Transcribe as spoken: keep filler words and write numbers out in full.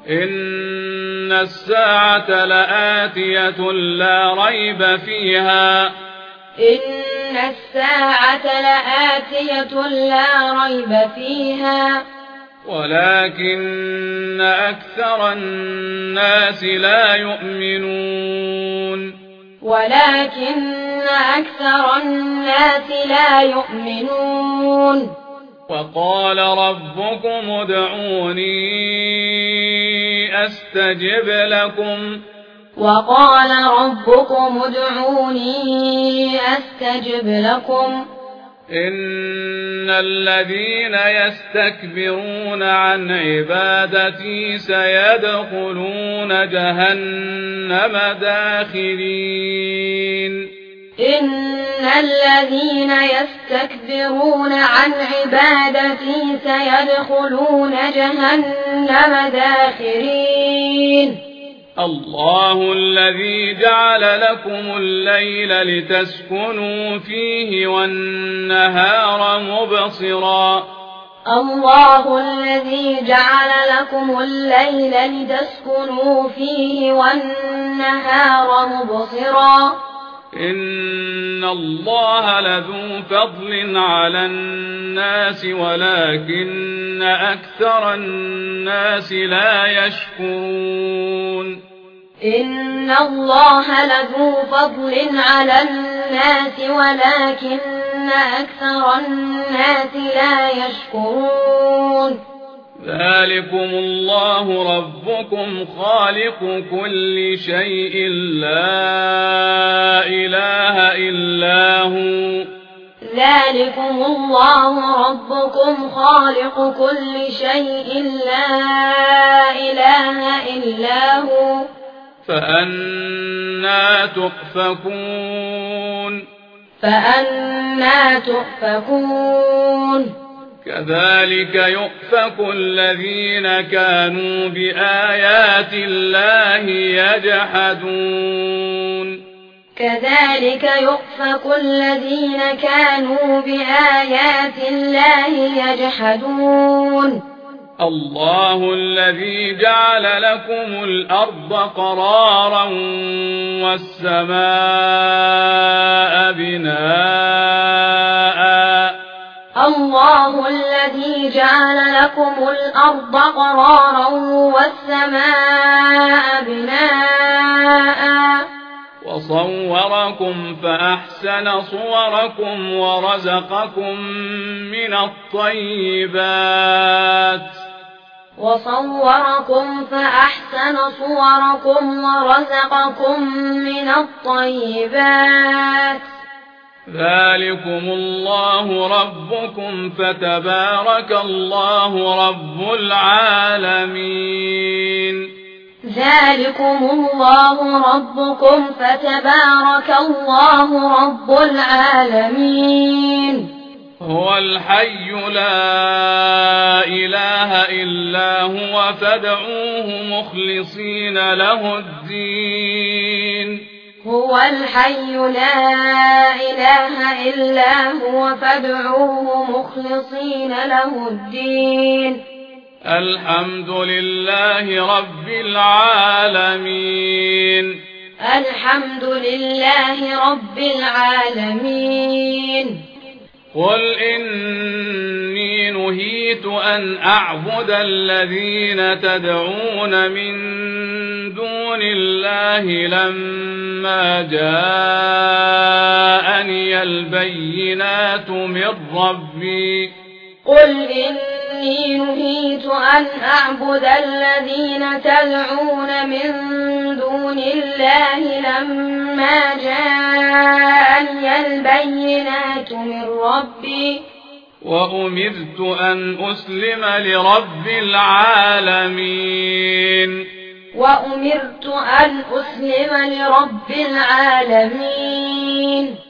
إن الساعة لآتية لا ريب فيها إن الساعة لآتية لا ريب فيها ولكن أكثر الناس لا يؤمنون ولكن أكثر الناس لا يؤمنون وقال ربكم ادعوني أستجب لكم وقال ربكم ادعوني أستجب لكم إن الذين يستكبرون عن عبادتي سيدخلون جهنم داخرين إن الذين يستكبرون عن عبادتي سيدخلون جهنم داخرين الله الذي جعل لكم الليل لتسكنوا فيه والنهار مبصرا الله الذي جعل لكم الليل لتسكنوا فيه والنهار مبصرا إن الله لذو فضل على الناس ولكن أكثر الناس لا يشكرون إن الله لذو فضل على الناس ولكن أكثر الناس لا يشكرون ذلكم الله ربكم خالق كل شيء لا إله إلا هو ذلكم الله ربكم خالق كل شيء لا إله إلا هو فأنى تؤفكون فأنى تؤفكون كذلك يؤفك الذين كانوا بآيات الله يجحدون كذلك يؤفك الذين كانوا بآيات الله يجحدون الله الذي جعل لكم الأرض قرارا والسماء بناء الله الذي جعل لكم الأرض قرارا والسماء بناء وصوركم فأحسن صوركم ورزقكم من الطيبات وصوركم فأحسن صوركم ورزقكم من الطيبات ذلكم الله ربكم فتبارك الله رب العالمين ذلكم الله ربكم فتبارك الله رب العالمين هو الحي لا إله إلا هو فادعوه مخلصين له الدين هو الحي لا إله إلا هو فادعوه مخلصين له الدين الحمد لله رب العالمين الحمد لله رب العالمين قل إني نهيت أن أعبد الذين تدعون من دون الله لما جاءني البينات من ربي قل إني نهيت أن أعبد الذين تدعون من دون الله لما جاءني البينات من ربي وأمرت أن أسلم لرب العالمين وأمرت أن أسلم لرب العالمين